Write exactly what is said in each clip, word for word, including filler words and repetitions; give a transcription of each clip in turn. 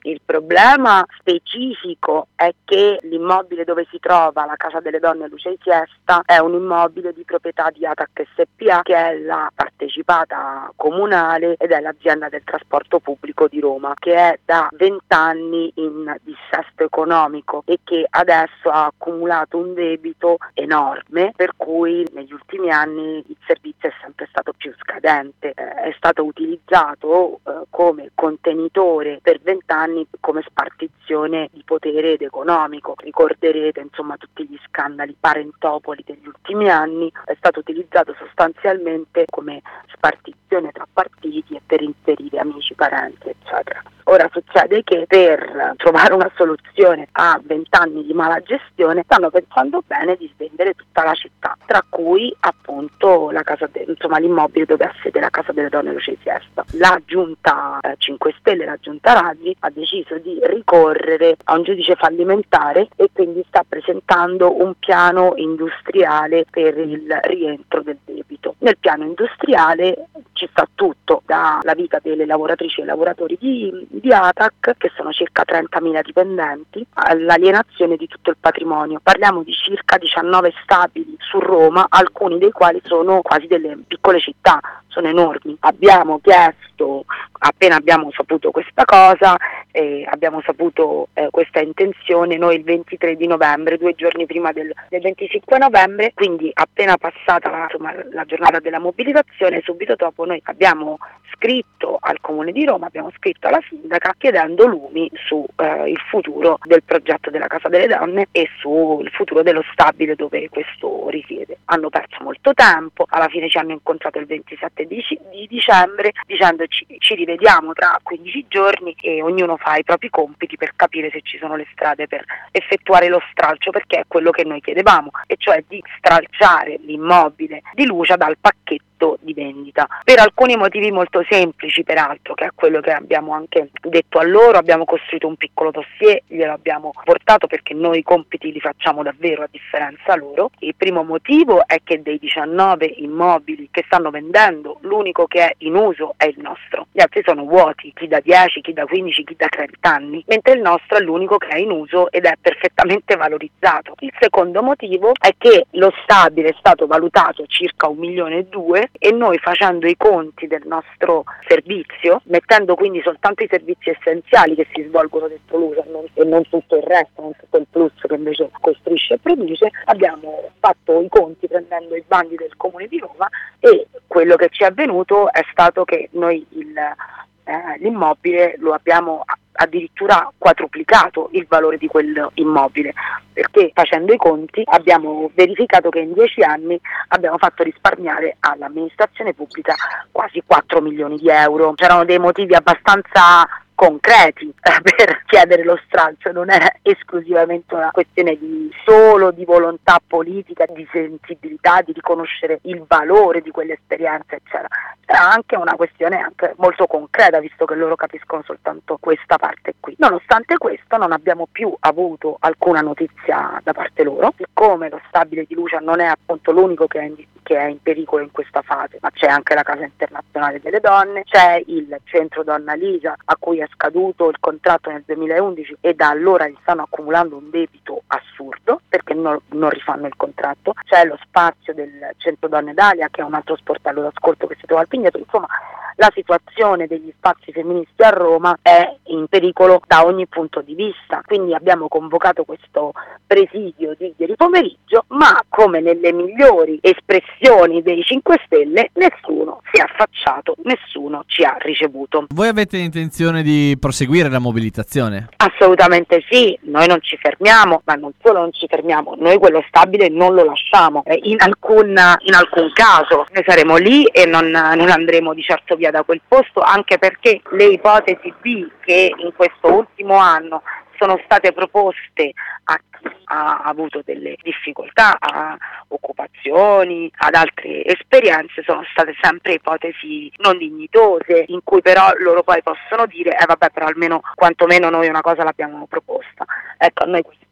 Il problema specifico è che l'immobile dove si trova la Casa delle Donne Luce di Siesta è un immobile di proprietà di Atac S P A, che è la partecipata comunale ed è l'azienda del trasporto pubblico di Roma, che è da vent'anni in dissesto economico e che adesso ha accumulato un debito enorme, per cui negli ultimi anni il servizio è sempre stato più scadente. Eh, è stato utilizzato eh, come contenitore per vent'anni come spartizione di potere ed economico. Ricorderete insomma tutti gli scandali parentopoli degli ultimi anni. È stato utilizzato sostanzialmente come spartizione tra partiti e per inserire amici, parenti, eccetera. Ora succede che per trovare una soluzione a vent'anni di mala gestione stanno pensando bene di svendere tutta la città, tra cui appunto la casa de- insomma l'immobile dove ha sede la Casa delle Donne Luce di Siesta. La giunta eh, cinque Stelle, la giunta Raggi, ha deciso di ricorrere a un giudice fallimentare e quindi sta presentando un piano industriale per il rientro del debito. Nel piano industriale ci sta tutto, dalla vita delle lavoratrici e lavoratori di, di Atac, che sono circa trentamila dipendenti, all'alienazione di tutto il patrimonio. Parliamo di circa diciannove stabili su Roma, alcuni dei quali sono quasi delle piccole città, sono enormi. Abbiamo chiesto, appena abbiamo saputo questa cosa, eh, abbiamo saputo eh, questa intenzione noi il ventitré di novembre, due giorni prima del, del venticinque novembre, quindi appena passata la, insomma, la giornata della mobilitazione, subito dopo noi abbiamo scritto al Comune di Roma, abbiamo scritto alla sindaca chiedendo lumi su eh, il futuro del progetto della Casa delle Donne e sul futuro dello stabile dove questo risiede. Hanno perso molto tempo, alla fine ci hanno incontrato il ventisette di, di dicembre dicendoci ci rivediamo tra quindici giorni e ognuno fa i propri compiti per capire se ci sono le strade per effettuare lo stralcio, perché è quello che noi chiedevamo, e cioè di stralciare l'immobile di Lucia dal pacchetto di vendita, per alcuni motivi molto semplici peraltro, che è quello che abbiamo anche detto a loro. Abbiamo costruito un piccolo dossier, glielo abbiamo portato perché noi i compiti li facciamo davvero a differenza loro. Il primo motivo è che dei diciannove immobili che stanno vendendo l'unico che è in uso è il nostro, gli altri sono vuoti, chi da dieci, chi da quindici, chi da trenta anni, mentre il nostro è l'unico che è in uso ed è perfettamente valorizzato. Il secondo motivo è che lo stabile è stato valutato circa un milione e due e noi, facendo i conti del nostro servizio, mettendo quindi soltanto i servizi essenziali che si svolgono dentro l'uso non, e non tutto il resto, non tutto il plus che invece costruisce e produce, abbiamo fatto i conti prendendo i bandi del Comune di Roma e quello che ci è avvenuto è stato che noi il, eh, l'immobile lo abbiamo addirittura quadruplicato il valore di quell'immobile, perché facendo i conti abbiamo verificato che in dieci anni abbiamo fatto risparmiare all'amministrazione pubblica quasi quattro milioni di euro. C'erano dei motivi abbastanza concreti eh, per chiedere lo stralcio, non è esclusivamente una questione di solo di volontà politica, di sensibilità, di riconoscere il valore di quell'esperienza, eccetera. C'era anche una questione anche molto concreta, visto che loro capiscono soltanto questa parte qui. Nonostante questo non abbiamo più avuto alcuna notizia da parte loro, siccome lo stabile di Lucia non è appunto l'unico che è in, che è in pericolo in questa fase, ma c'è anche la Casa Internazionale delle Donne, c'è il Centro Donna Lisa a cui è scaduto il contratto nel duemilaundici e da allora gli stanno accumulando un debito assurdo perché non, non rifanno il contratto. C'è lo spazio del Centro Donne Dalia, che è un altro sportello d'ascolto che si trova al Pigneto. Insomma, la situazione degli spazi femministi a Roma è in pericolo da ogni punto di vista, quindi abbiamo convocato questo presidio di ieri pomeriggio, ma come nelle migliori espressioni dei cinque Stelle nessuno si è affacciato, nessuno ci ha ricevuto. Voi avete intenzione di proseguire la mobilitazione? Assolutamente sì, noi non ci fermiamo, ma non solo non ci fermiamo, noi quello stabile non lo lasciamo eh, in, alcun, in alcun caso. Noi saremo lì e non, non andremo di certo via da quel posto, anche perché le ipotesi B che in questo ultimo anno sono state proposte a chi ha avuto delle difficoltà, a occupazioni, ad altre esperienze, sono state sempre ipotesi non dignitose, in cui però loro poi possono dire eh vabbè, però almeno quantomeno noi una cosa l'abbiamo proposta. Ecco, a noi questo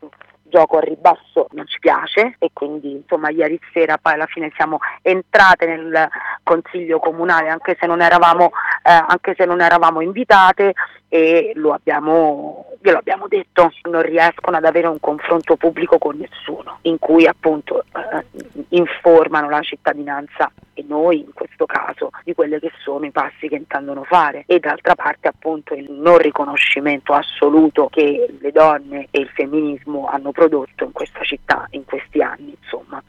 gioco a ribasso non ci piace, e quindi insomma ieri sera poi alla fine siamo entrate nel consiglio comunale anche se non eravamo eh, anche se non eravamo invitate, e lo abbiamo glielo abbiamo detto: non riescono ad avere un confronto pubblico con nessuno in cui appunto eh, informano la cittadinanza e noi in questo caso di quelli che sono i passi che intendono fare, e d'altra parte appunto il non riconoscimento assoluto che le donne e il femminismo hanno prodotto in questa città in questi anni, insomma.